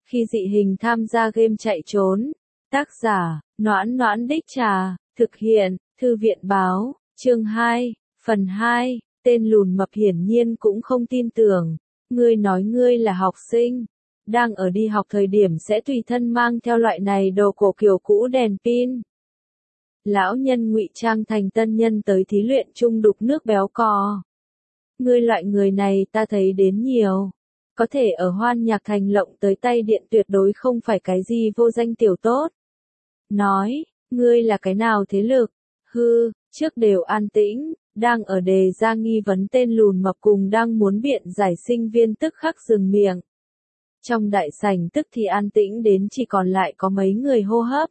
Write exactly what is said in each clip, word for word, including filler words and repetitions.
Khi dị hình tham gia game chạy trốn. Tác giả, Noãn Noãn Đích Trà, thực hiện, Thư viện Báo, chương hai, phần hai, tên lùn mập hiển nhiên cũng không tin tưởng. Ngươi nói ngươi là học sinh, đang ở đi học thời điểm sẽ tùy thân mang theo loại này đồ cổ kiểu cũ đèn pin. Lão nhân ngụy trang thành tân nhân tới thí luyện chung đục nước béo cò. Ngươi loại người này ta thấy đến nhiều. Có thể ở Hoan Nhạc Thành lộng tới tay điện tuyệt đối không phải cái gì vô danh tiểu tốt. Nói, ngươi là cái nào thế lực? Hư, trước đều an tĩnh, đang ở đề ra nghi vấn tên lùn mập cùng đang muốn biện giải sinh viên tức khắc dừng miệng. Trong đại sảnh tức thì an tĩnh đến chỉ còn lại có mấy người hô hấp.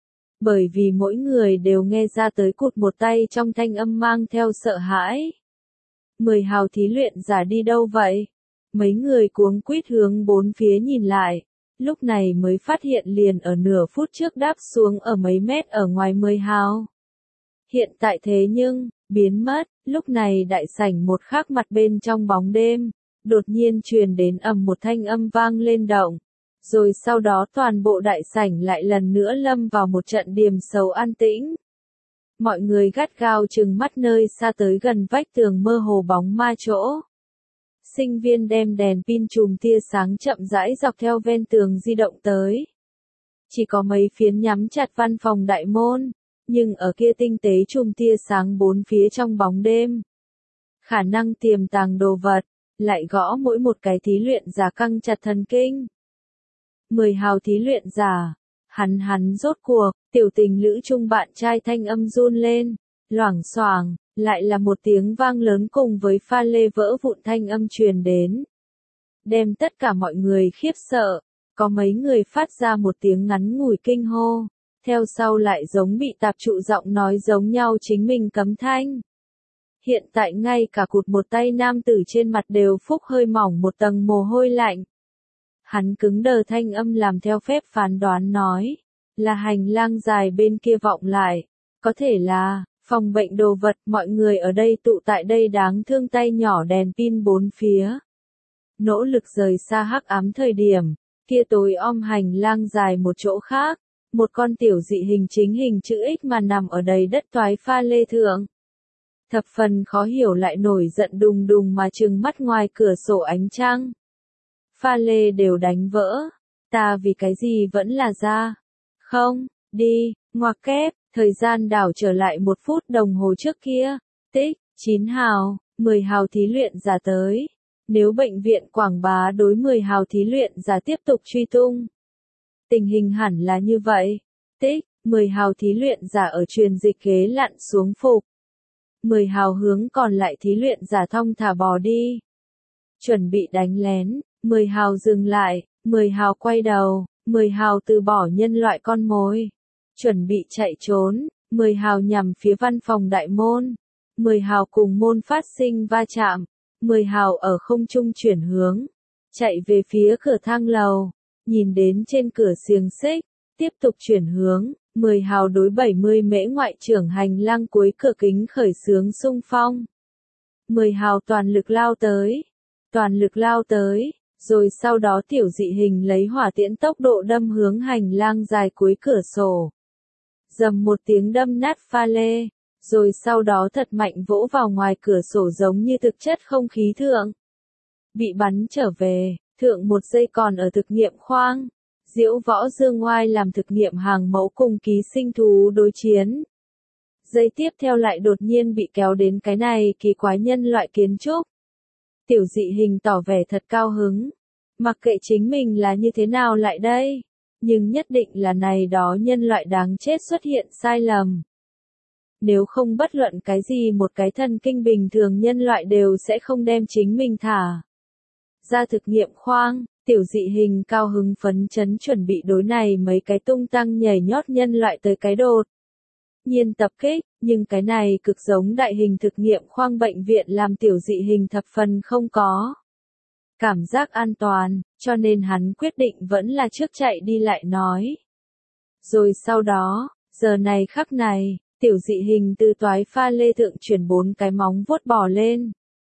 Bởi vì mỗi người đều nghe ra tới cụt một tay trong thanh âm mang theo sợ hãi. Mười hào thí luyện giả đi đâu vậy? Mấy người cuống quýt hướng bốn phía nhìn lại. Lúc này mới phát hiện liền ở nửa phút trước đáp xuống ở mấy mét ở ngoài mười hào. Hiện tại thế nhưng, biến mất, lúc này đại sảnh một khác mặt bên trong bóng đêm, đột nhiên truyền đến ầm một thanh âm vang lên động. Rồi sau đó toàn bộ đại sảnh lại lần nữa lâm vào một trận điềm sầu an tĩnh. Mọi người gắt gao chừng mắt nơi xa tới gần vách tường mơ hồ bóng ma chỗ. Sinh viên đem đèn pin chùm tia sáng chậm rãi dọc theo ven tường di động tới. Chỉ có mấy phiến nhắm chặt văn phòng đại môn, nhưng ở kia tinh tế chùm tia sáng bốn phía trong bóng đêm. Khả năng tiềm tàng đồ vật, lại gõ mỗi một cái thí luyện giả căng chặt thần kinh. Mười hào thí luyện giả, hắn hắn rốt cuộc, tiểu tình lữ chung bạn trai thanh âm run lên, loảng xoảng, lại là một tiếng vang lớn cùng với pha lê vỡ vụn thanh âm truyền đến. Đem tất cả mọi người khiếp sợ, có mấy người phát ra một tiếng ngắn ngủi kinh hô, theo sau lại giống bị tạp trụ giọng nói giống nhau chính mình cấm thanh. Hiện tại ngay cả cụt một tay nam tử trên mặt đều phúc hơi mỏng một tầng mồ hôi lạnh. Hắn cứng đờ thanh âm làm theo phép phán đoán nói, là hành lang dài bên kia vọng lại, có thể là, phòng bệnh đồ vật mọi người ở đây tụ tại đây đáng thương tay nhỏ đèn pin bốn phía. Nỗ lực rời xa hắc ám thời điểm, kia tối om hành lang dài một chỗ khác, một con tiểu dị hình chính hình chữ X mà nằm ở đầy đất toái pha lê thượng. Thập phần khó hiểu lại nổi giận đùng đùng mà trừng mắt ngoài cửa sổ ánh trăng. Pha lê đều đánh vỡ, ta vì cái gì vẫn là ra. Không, đi, ngoặc kép, thời gian đảo trở lại một phút đồng hồ trước kia. Tích, chín hào, mười hào thí luyện giả tới. Nếu bệnh viện quảng bá đối mười hào thí luyện giả tiếp tục truy tung. Tình hình hẳn là như vậy. Tích, mười hào thí luyện giả ở truyền dịch ghế lặn xuống phục. mười hào hướng còn lại thí luyện giả thong thả bò đi. Chuẩn bị đánh lén, mười hào dừng lại, mười hào quay đầu, mười hào từ bỏ nhân loại con mồi. Chuẩn bị chạy trốn, mười hào nhằm phía văn phòng đại môn. mười hào cùng môn phát sinh va chạm, mười hào ở không trung chuyển hướng, chạy về phía cửa thang lầu, nhìn đến trên cửa xiềng xích, tiếp tục chuyển hướng, mười hào đối bảy mươi mễ ngoại trưởng hành lang cuối cửa kính khởi xướng xung phong. mười hào toàn lực lao tới, toàn lực lao tới, rồi sau đó tiểu dị hình lấy hỏa tiễn tốc độ đâm hướng hành lang dài cuối cửa sổ. Dầm một tiếng đâm nát pha lê, rồi sau đó thật mạnh vỗ vào ngoài cửa sổ giống như thực chất không khí thượng. Bị bắn trở về, thượng một giây còn ở thực nghiệm khoang. Diễu Võ Dương Ngoai làm thực nghiệm hàng mẫu cùng ký sinh thú đối chiến. Giây tiếp theo lại đột nhiên bị kéo đến cái này kỳ quái nhân loại kiến trúc. Tiểu dị hình tỏ vẻ thật cao hứng. Mặc kệ chính mình là như thế nào lại đây, nhưng nhất định là này đó nhân loại đáng chết xuất hiện sai lầm. Nếu không bất luận cái gì một cái thần kinh bình thường nhân loại đều sẽ không đem chính mình thả ra thực nghiệm khoang. Tiểu dị hình cao hứng phấn chấn chuẩn bị đối này mấy cái tung tăng nhảy nhót nhân loại tới cái đột nhiên tập kích, nhưng cái này cực giống đại hình thực nghiệm khoang bệnh viện làm tiểu dị hình thập phần không có cảm giác an toàn, cho nên hắn quyết định vẫn là trước chạy đi lại nói. Rồi sau đó, giờ này khắc này, tiểu dị hình từ toái pha lê thượng chuyển bốn cái móng vuốt bò lên.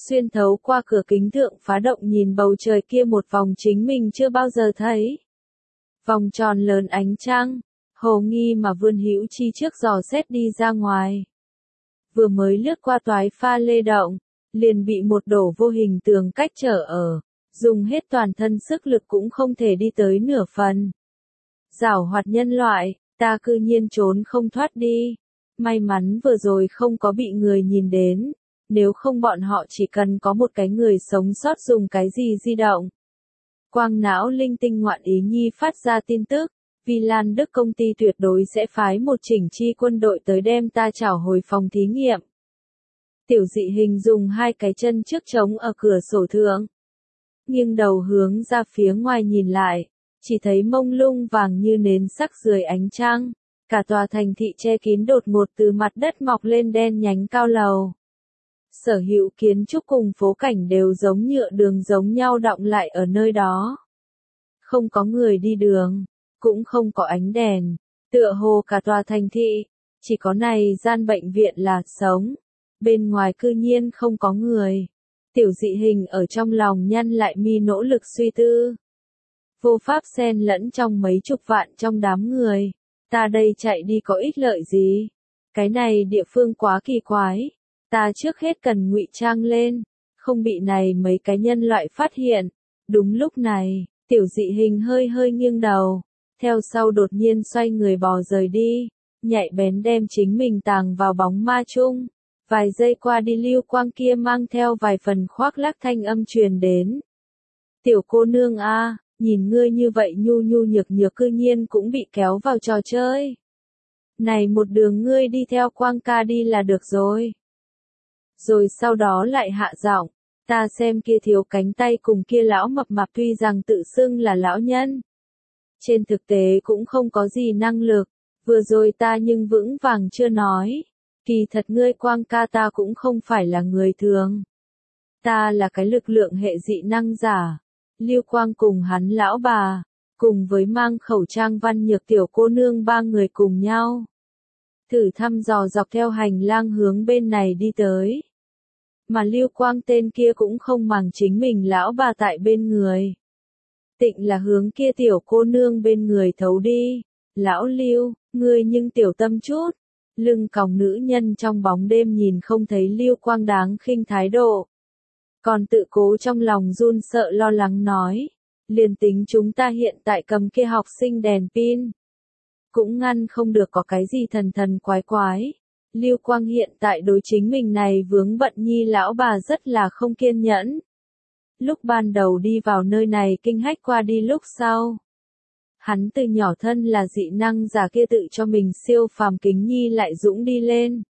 xuyên thấu qua cửa kính thượng phá động nhìn bầu trời kia một vòng chính mình chưa bao giờ thấy. Vòng tròn lớn ánh trăng, hồ nghi mà vươn hữu chi trước dò xét đi ra ngoài. Vừa mới lướt qua toái pha lê động, liền bị một đổ vô hình tường cách trở ở, dùng hết toàn thân sức lực cũng không thể đi tới nửa phần. Giảo hoạt nhân loại, ta cư nhiên trốn không thoát đi. May mắn vừa rồi không có bị người nhìn đến, nếu không bọn họ chỉ cần có một cái người sống sót dùng cái gì di động. Quang não linh tinh ngoạn ý nhi phát ra tin tức, Vi Lan Đức công ty tuyệt đối sẽ phái một chỉnh chi quân đội tới đem ta trảo hồi phòng thí nghiệm. Tiểu dị hình dùng hai cái chân trước trống ở cửa sổ thượng. Nghiêng đầu hướng ra phía ngoài nhìn lại, chỉ thấy mông lung vàng như nến sắc dưới ánh trăng. Cả tòa thành thị che kín đột ngột từ mặt đất mọc lên đen nhánh cao lầu. Sở hữu kiến trúc cùng phố cảnh đều giống nhựa đường giống nhau đọng lại ở nơi đó. Không có người đi đường, cũng không có ánh đèn, tựa hồ cả tòa thành thị, chỉ có này gian bệnh viện là sống. Bên ngoài cư nhiên không có người. Tiểu dị hình ở trong lòng nhăn lại mi nỗ lực suy tư. Vô pháp xen lẫn trong mấy chục vạn trong đám người. Ta đây chạy đi có ích lợi gì? Cái này địa phương quá kỳ quái. Ta trước hết cần ngụy trang lên, không bị này mấy cái nhân loại phát hiện. Đúng lúc này, tiểu dị hình hơi hơi nghiêng đầu, theo sau đột nhiên xoay người bò rời đi, nhạy bén đem chính mình tàng vào bóng ma chung. Vài giây qua đi lưu quang kia mang theo vài phần khoác lác thanh âm truyền đến. Tiểu cô nương a, nhìn ngươi như vậy nhu nhu nhược nhược cư nhiên cũng bị kéo vào trò chơi. Này một đường ngươi đi theo quang ca đi là được rồi. Rồi sau đó lại hạ giọng, ta xem kia thiếu cánh tay cùng kia lão mập mạp tuy rằng tự xưng là lão nhân. Trên thực tế cũng không có gì năng lực, vừa rồi ta nhưng vững vàng chưa nói. Kỳ thật ngươi quang ca ta cũng không phải là người thường. Ta là cái lực lượng hệ dị năng giả. Lưu Quang cùng hắn lão bà, cùng với mang khẩu trang văn nhược tiểu cô nương ba người cùng nhau. Thử thăm dò dọc theo hành lang hướng bên này đi tới. Mà Lưu Quang tên kia cũng không màng chính mình lão bà tại bên người. Tịnh là hướng kia tiểu cô nương bên người thấu đi. Lão Lưu, ngươi nhưng tiểu tâm chút. Lưng còng nữ nhân trong bóng đêm nhìn không thấy Lưu Quang đáng khinh thái độ. Còn tự cố trong lòng run sợ lo lắng nói. Liền tính chúng ta hiện tại cầm kia học sinh đèn pin. Cũng ngăn không được có cái gì thần thần quái quái. Lưu Quang hiện tại đối chính mình này vướng bận nhi lão bà rất là không kiên nhẫn. Lúc ban đầu đi vào nơi này kinh hách qua đi lúc sau. Hắn từ nhỏ thân là dị năng giả kia tự cho mình siêu phàm kính nhi lại dũng đi lên.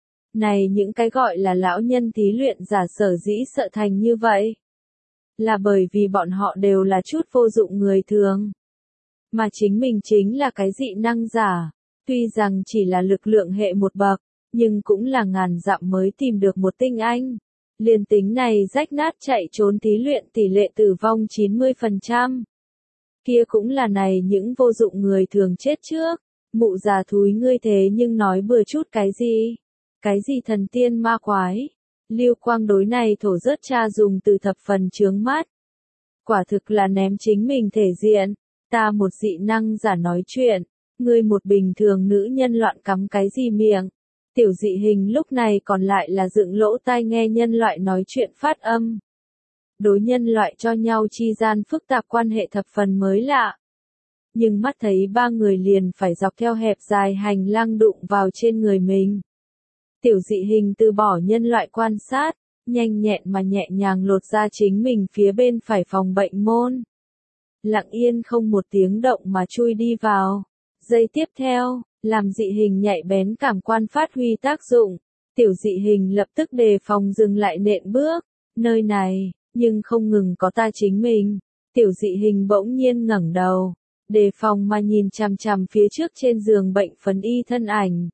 Này những cái gọi là lão nhân thí luyện giả sở dĩ sợ thành như vậy. Là bởi vì bọn họ đều là chút vô dụng người thường. Mà chính mình chính là cái dị năng giả. Tuy rằng chỉ là lực lượng hệ một bậc, nhưng cũng là ngàn dặm mới tìm được một tinh anh. Liên tính này rách nát chạy trốn thí luyện tỷ lệ tử vong chín mươi phần trăm. Kia cũng là này những vô dụng người thường chết trước. Mụ già thúi ngươi thế nhưng nói bừa chút cái gì? Cái gì thần tiên ma quái? Lưu Quang đối này thổ rớt cha dùng từ thập phần chướng mắt. Quả thực là ném chính mình thể diện. Ta một dị năng giả nói chuyện. Ngươi một bình thường nữ nhân loạn cắm cái gì miệng? Tiểu dị hình lúc này còn lại là dựng lỗ tai nghe nhân loại nói chuyện phát âm. Đối nhân loại cho nhau chi gian phức tạp quan hệ thập phần mới lạ. Nhưng mắt thấy ba người liền phải dọc theo hẹp dài hành lang đụng vào trên người mình. Tiểu dị hình từ bỏ nhân loại quan sát, nhanh nhẹn mà nhẹ nhàng lột ra chính mình phía bên phải phòng bệnh môn. Lặng yên không một tiếng động mà chui đi vào. Giây tiếp theo, làm dị hình nhạy bén cảm quan phát huy tác dụng. Tiểu dị hình lập tức đề phòng dừng lại nện bước. Nơi này, nhưng không ngừng có ta chính mình. Tiểu dị hình bỗng nhiên ngẩng đầu. Đề phòng mà nhìn chằm chằm phía trước trên giường bệnh phấn y thân ảnh.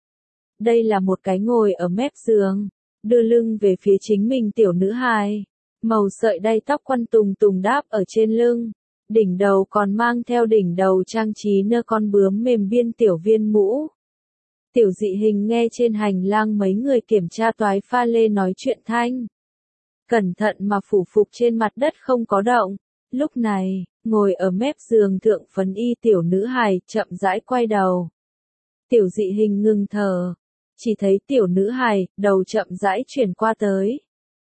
Đây là một cái ngồi ở mép giường, đưa lưng về phía chính mình tiểu nữ hài. Màu sợi đay tóc quăn tùng tùng đáp ở trên lưng. Đỉnh đầu còn mang theo đỉnh đầu trang trí nơ con bướm mềm biên tiểu viên mũ. Tiểu dị hình nghe trên hành lang mấy người kiểm tra toái pha lê nói chuyện thanh. cẩn thận mà phủ phục trên mặt đất không có động. Lúc này, ngồi ở mép giường thượng phấn y tiểu nữ hài chậm rãi quay đầu. Tiểu dị hình ngừng thở, chỉ thấy tiểu nữ hài, đầu chậm rãi chuyển qua tới.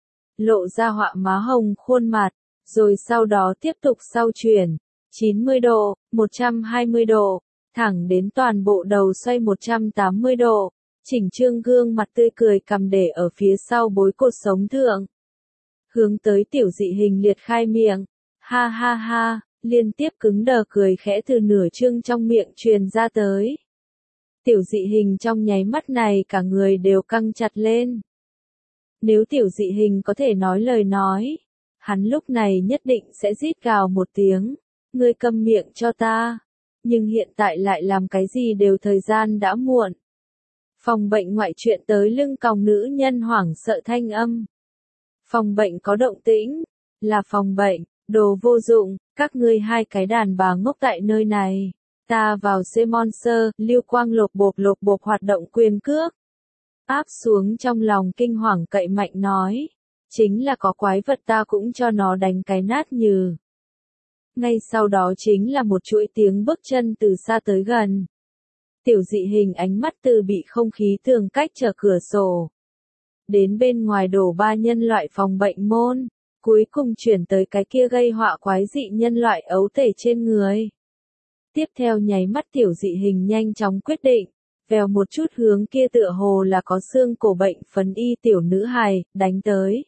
Lộ ra họa má hồng khuôn mặt, rồi sau đó tiếp tục sau chuyển, chín mươi độ, một trăm hai mươi độ, thẳng đến toàn bộ đầu xoay một trăm tám mươi độ, chỉnh trương gương mặt tươi cười cầm để ở phía sau bối cột sống thượng. Hướng tới tiểu dị hình liệt khai miệng, ha ha ha, liên tiếp cứng đờ cười khẽ từ nửa trương trong miệng truyền ra tới. Tiểu dị hình trong nháy mắt này cả người đều căng chặt lên. Nếu tiểu dị hình có thể nói lời nói, hắn lúc này nhất định sẽ rít gào một tiếng, ngươi câm miệng cho ta. Nhưng hiện tại lại làm cái gì đều thời gian đã muộn. Phòng bệnh ngoại chuyện tới lưng còng nữ nhân hoảng sợ thanh âm. Phòng bệnh có động tĩnh, là phòng bệnh, đồ vô dụng, các ngươi hai cái đàn bà ngốc tại nơi này. Ta vào C-Monster, Lưu Quang lột bộp lột bộp hoạt động quyền cước. Áp xuống trong lòng kinh hoàng cậy mạnh nói. Chính là có quái vật ta cũng cho nó đánh cái nát nhừ. Ngay sau đó chính là một chuỗi tiếng bước chân từ xa tới gần. Tiểu dị hình ánh mắt từ bị không khí tường cách trở cửa sổ. Đến bên ngoài đổ ba nhân loại phòng bệnh môn, cuối cùng chuyển tới cái kia gây họa quái dị nhân loại ấu tể trên người. Tiếp theo nháy mắt tiểu dị hình nhanh chóng quyết định, vèo một chút hướng kia tựa hồ là có xương cổ bệnh phấn y tiểu nữ hài, đánh tới.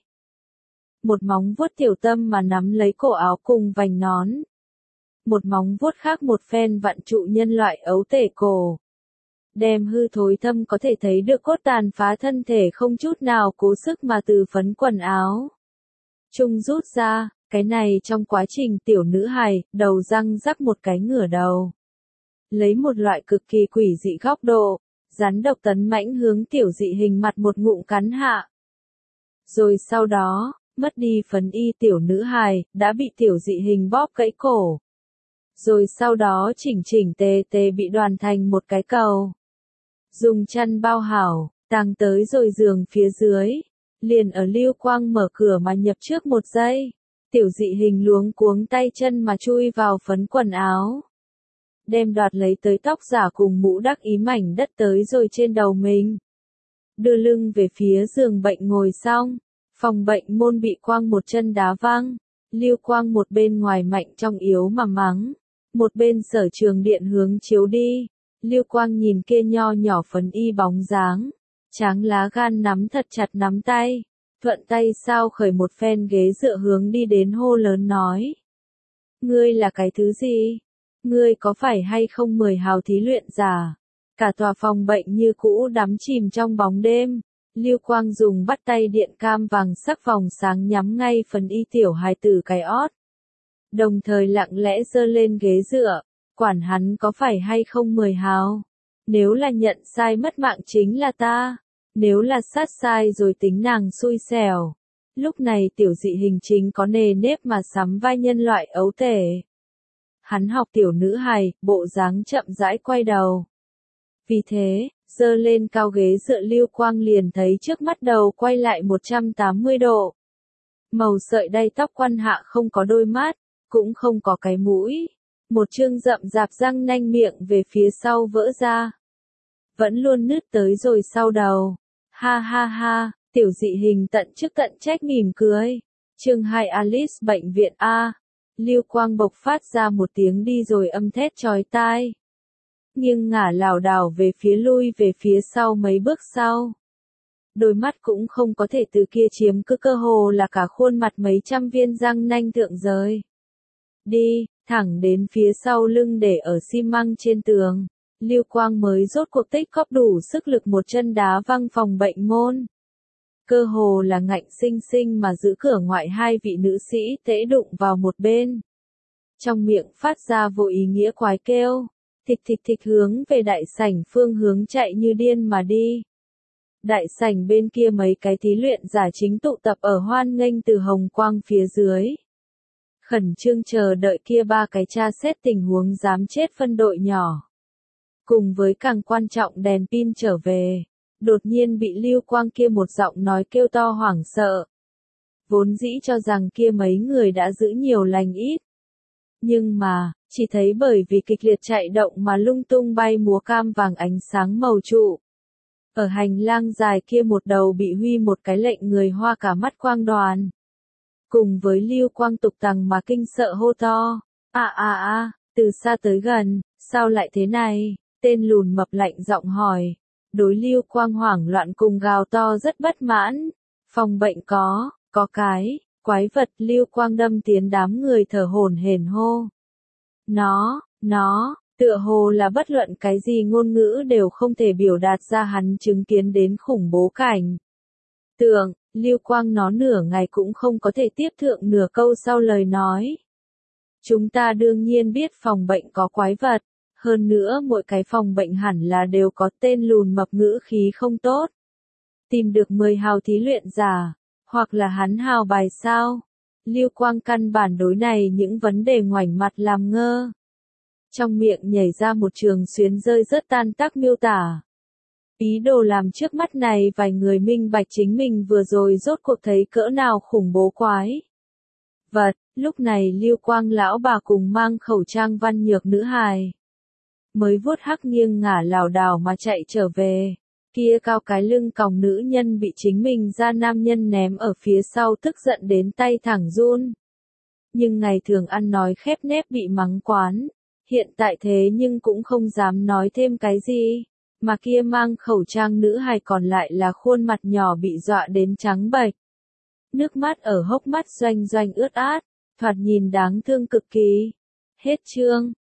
Một móng vuốt tiểu tâm mà nắm lấy cổ áo cùng vành nón. Một móng vuốt khác một phen vặn trụ nhân loại ấu tể cổ. Đem hư thối thâm có thể thấy được cốt tàn phá thân thể không chút nào cố sức mà từ phấn quần áo. Trung rút ra, cái này trong quá trình tiểu nữ hài, đầu răng rắc một cái ngửa đầu. Lấy một loại cực kỳ quỷ dị góc độ, rắn độc tấn mãnh hướng tiểu dị hình mặt một ngụm cắn hạ. Rồi sau đó, mất đi phấn y tiểu nữ hài, đã bị tiểu dị hình bóp gãy cổ. Rồi sau đó chỉnh chỉnh tề tề bị đoàn thành một cái cầu. Dùng chăn bao hảo, tàng tới rồi giường phía dưới. Liền ở Lưu Quang mở cửa mà nhập trước một giây. Tiểu dị hình luống cuống tay chân mà chui vào phấn quần áo. Đem đoạt lấy tới tóc giả cùng mũ đắc ý mảnh đất tới rồi trên đầu mình. Đưa lưng về phía giường bệnh ngồi xong. Phòng bệnh môn bị Quang một chân đá văng. Lưu Quang một bên ngoài mạnh trong yếu mà mắng. Một bên sở trường điện hướng chiếu đi. Lưu Quang nhìn kia nho nhỏ phấn y bóng dáng. Tráng lá gan nắm thật chặt nắm tay. Thuận tay sao khởi một phen ghế dựa hướng đi đến hô lớn nói. Ngươi là cái thứ gì? Ngươi có phải hay không mười hào thí luyện giả? Cả tòa phòng bệnh như cũ đắm chìm trong bóng đêm. Lưu Quang dùng bắt tay điện cam vàng sắc vòng sáng nhắm ngay phần y tiểu hài tử cái ót. Đồng thời lặng lẽ giơ lên ghế dựa, quản hắn có phải hay không mười hào. Nếu là nhận sai mất mạng chính là ta, nếu là sát sai rồi tính nàng xui xẻo. Lúc này tiểu dị hình chính có nề nếp mà sắm vai nhân loại ấu tể. Hắn học tiểu nữ hài, bộ dáng chậm rãi quay đầu. Vì thế, giơ lên cao ghế dựa Lưu Quang liền thấy trước mắt đầu quay lại một trăm tám mươi độ. Màu sợi đay tóc quăn hạ không có đôi mắt, cũng không có cái mũi. Một chương rậm rạp răng nanh miệng về phía sau vỡ ra. Vẫn luôn nứt tới rồi sau đầu. Ha ha ha, tiểu dị hình tận chức tận trách mỉm cười. Chương hai Alice bệnh viện A. Lưu Quang bộc phát ra một tiếng đi rồi âm thét chói tai. Nghiêng ngả lảo đảo về phía lui về phía sau mấy bước sau. Đôi mắt cũng không có thể từ kia chiếm cứ cơ hồ là cả khuôn mặt mấy trăm viên răng nanh thượng rời. Đi, thẳng đến phía sau lưng để ở xi măng trên tường. Lưu Quang mới rốt cuộc tích góp đủ sức lực một chân đá văng phòng bệnh môn. Cơ hồ là ngạnh sinh sinh mà giữ cửa ngoại hai vị nữ sĩ tễ đụng vào một bên. Trong miệng phát ra vô ý nghĩa quái kêu, thịch thịch thịch hướng về đại sảnh phương hướng chạy như điên mà đi. Đại sảnh bên kia mấy cái thí luyện giả chính tụ tập ở hoan nghênh từ hồng quang phía dưới. Khẩn trương chờ đợi kia ba cái tra xét tình huống dám chết phân đội nhỏ. Cùng với càng quan trọng đèn pin trở về, đột nhiên bị Lưu Quang kia một giọng nói kêu to hoảng sợ. vốn dĩ cho rằng kia mấy người đã giữ nhiều lành ít. Nhưng mà, chỉ thấy bởi vì kịch liệt chạy động mà lung tung bay múa cam vàng ánh sáng màu trụ. Ở hành lang dài kia một đầu bị huy một cái lệnh người hoa cả mắt quang đoàn. Cùng với lưu quang tục tằng mà kinh sợ hô to. À à à, từ xa tới gần, sao lại thế này? Tên lùn mập lạnh giọng hỏi. Đối lưu quang hoảng loạn cùng gào to rất bất mãn. Phòng bệnh có, có cái, quái vật lưu quang đâm tiến đám người thở hổn hển hô. Nó, nó, tựa hồ là bất luận cái gì ngôn ngữ đều không thể biểu đạt ra hắn chứng kiến đến khủng bố cảnh. Tượng, lưu quang nó nửa ngày cũng không có thể tiếp thượng nửa câu sau lời nói. Chúng ta đương nhiên biết phòng bệnh có quái vật, hơn nữa mỗi cái phòng bệnh hẳn là đều có tên lùn mập ngữ khí không tốt. Tìm được mười hào thí luyện giả, hoặc là hắn hào bài sao? Lưu Quang căn bản đối này những vấn đề ngoảnh mặt làm ngơ. Trong miệng nhảy ra một trường xuyến rơi rất tan tác miêu tả. Ý đồ làm trước mắt này vài người minh bạch chính mình vừa rồi rốt cuộc thấy cỡ nào khủng bố quái. Vật, lúc này Lưu Quang lão bà cùng mang khẩu trang văn nhược nữ hài. Mới vuốt hắc nghiêng ngả lảo đảo mà chạy trở về. Kia cao cái lưng còng nữ nhân bị chính mình ra nam nhân ném ở phía sau tức giận đến tay thẳng run. Nhưng ngày thường ăn nói khép nép bị mắng quán. Hiện tại thế nhưng cũng không dám nói thêm cái gì. Mà kia mang khẩu trang nữ hài còn lại là khuôn mặt nhỏ bị dọa đến trắng bệch. Nước mắt ở hốc mắt doanh doanh ướt át, thoạt nhìn đáng thương cực kỳ. Hết chương.